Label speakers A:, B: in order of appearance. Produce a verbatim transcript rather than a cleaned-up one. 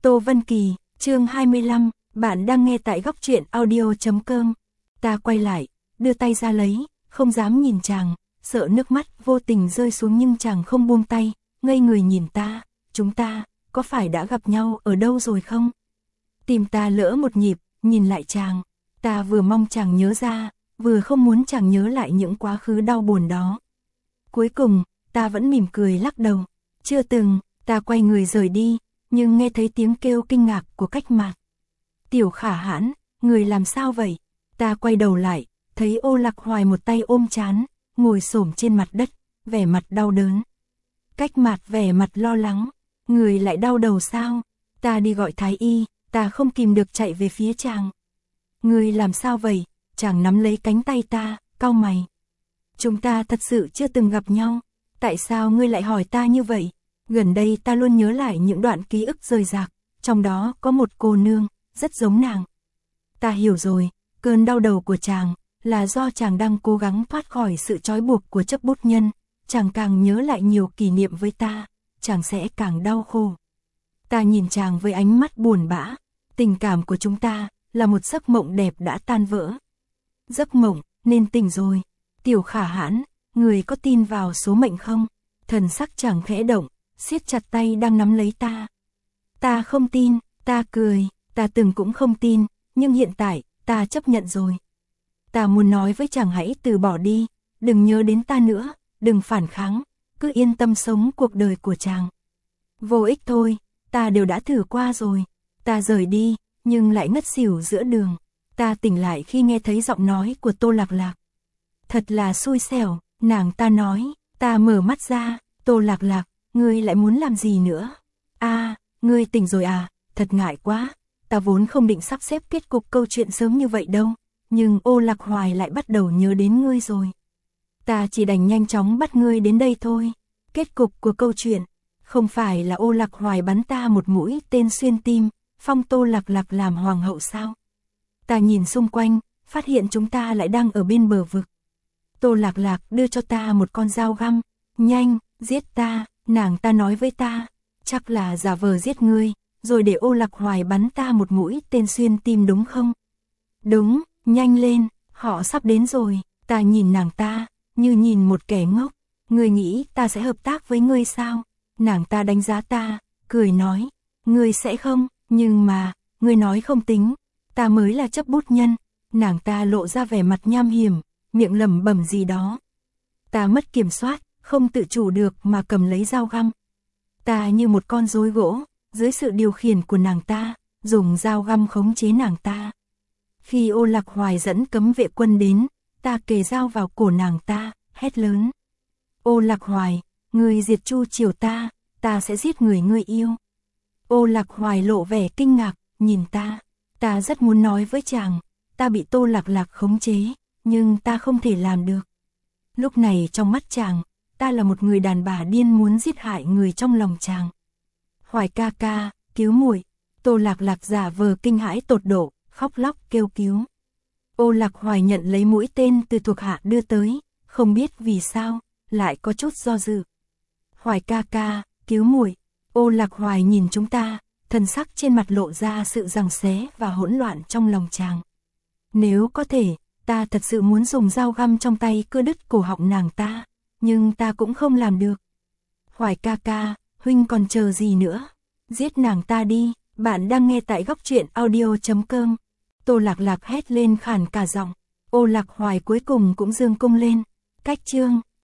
A: Tô Vân Kỳ, chương hai mươi lăm, bạn đang nghe tại góc truyện audio chấm com. Ta quay lại, đưa tay ra lấy, không dám nhìn chàng, sợ nước mắt vô tình rơi xuống nhưng chàng không buông tay, ngây người nhìn ta, chúng ta, có phải đã gặp nhau ở đâu rồi không? Tim ta lỡ một nhịp, nhìn lại chàng, ta vừa mong chàng nhớ ra, vừa không muốn chàng nhớ lại những quá khứ đau buồn đó. Cuối cùng, ta vẫn mỉm cười lắc đầu, chưa từng, ta quay người rời đi, nhưng nghe thấy tiếng kêu kinh ngạc của Cách Mạt. Tiểu Khả Hãn, người làm sao vậy? Ta quay đầu lại, thấy Ô Lạc Hoài một tay ôm trán, ngồi xổm trên mặt đất, vẻ mặt đau đớn. Cách Mạt vẻ mặt lo lắng, người lại đau đầu sao? Ta đi gọi thái y, ta không kìm được chạy về phía chàng. Người làm sao vậy? Chàng nắm lấy cánh tay ta, cau mày. Chúng ta thật sự chưa từng gặp nhau, tại sao ngươi lại hỏi ta như vậy? Gần đây ta luôn nhớ lại những đoạn ký ức rời rạc, trong đó có một cô nương, rất giống nàng. Ta hiểu rồi, cơn đau đầu của chàng, là do chàng đang cố gắng thoát khỏi sự trói buộc của chấp bút nhân, chàng càng nhớ lại nhiều kỷ niệm với ta, chàng sẽ càng đau khổ. Ta nhìn chàng với ánh mắt buồn bã, tình cảm của chúng ta, là một giấc mộng đẹp đã tan vỡ. Giấc mộng, nên tỉnh rồi. Tiểu Khả Hãn, người có tin vào số mệnh không? Thần sắc chàng khẽ động, siết chặt tay đang nắm lấy ta. Ta không tin, ta cười, ta từng cũng không tin, nhưng hiện tại, ta chấp nhận rồi. Ta muốn nói với chàng hãy từ bỏ đi, đừng nhớ đến ta nữa, đừng phản kháng, cứ yên tâm sống cuộc đời của chàng. Vô ích thôi, ta đều đã thử qua rồi. Ta rời đi, nhưng lại ngất xỉu giữa đường. Ta tỉnh lại khi nghe thấy giọng nói của Tô Lạc Lạc. Thật là xui xẻo, nàng ta nói, ta mở mắt ra, Tô Lạc Lạc, ngươi lại muốn làm gì nữa? A, à, ngươi tỉnh rồi à, thật ngại quá, ta vốn không định sắp xếp kết cục câu chuyện sớm như vậy đâu, nhưng Ô Lạc Hoài lại bắt đầu nhớ đến ngươi rồi. Ta chỉ đành nhanh chóng bắt ngươi đến đây thôi. Kết cục của câu chuyện, không phải là Ô Lạc Hoài bắn ta một mũi tên xuyên tim, phong Tô Lạc Lạc làm hoàng hậu sao? Ta nhìn xung quanh, phát hiện chúng ta lại đang ở bên bờ vực. Tô Lạc Lạc đưa cho ta một con dao găm, nhanh, giết ta, nàng ta nói với ta, chắc là giả vờ giết ngươi, rồi để Ô Lạc Hoài bắn ta một mũi tên xuyên tim đúng không? Đúng, nhanh lên, họ sắp đến rồi. Ta nhìn nàng ta, như nhìn một kẻ ngốc, ngươi nghĩ ta sẽ hợp tác với ngươi sao? Nàng ta đánh giá ta, cười nói, ngươi sẽ không, nhưng mà, ngươi nói không tính, ta mới là chấp bút nhân. Nàng ta lộ ra vẻ mặt nham hiểm, miệng lẩm bẩm gì đó. Ta mất kiểm soát, không tự chủ được mà cầm lấy dao găm. Ta như một con rối gỗ, dưới sự điều khiển của nàng ta, dùng dao găm khống chế nàng ta. Khi Ô Lạc Hoài dẫn cấm vệ quân đến, ta kề dao vào cổ nàng ta, hét lớn. Ô Lạc Hoài, người diệt Chu Triều ta, ta sẽ giết người ngươi yêu. Ô Lạc Hoài lộ vẻ kinh ngạc, nhìn ta. Ta rất muốn nói với chàng, ta bị Tô Lạc Lạc khống chế, nhưng ta không thể làm được. Lúc này trong mắt chàng, ta là một người đàn bà điên muốn giết hại người trong lòng chàng. Hoài ca ca, cứu muội. Tô Lạc Lạc giả vờ kinh hãi tột độ, khóc lóc kêu cứu. Ô Lạc Hoài nhận lấy mũi tên từ thuộc hạ đưa tới, không biết vì sao, lại có chút do dự. Hoài ca ca, cứu muội. Ô Lạc Hoài nhìn chúng ta, thần sắc trên mặt lộ ra sự giằng xé và hỗn loạn trong lòng chàng. Nếu có thể, ta thật sự muốn dùng dao găm trong tay cưa đứt cổ họng nàng ta, nhưng ta cũng không làm được. Hoài ca ca, huynh còn chờ gì nữa? Giết nàng ta đi, bạn đang nghe tại góc truyện audio chấm com. Tô Lạc Lạc hét lên khàn cả giọng. Ô Lạc Hoài cuối cùng cũng giương cung lên. Cách chương.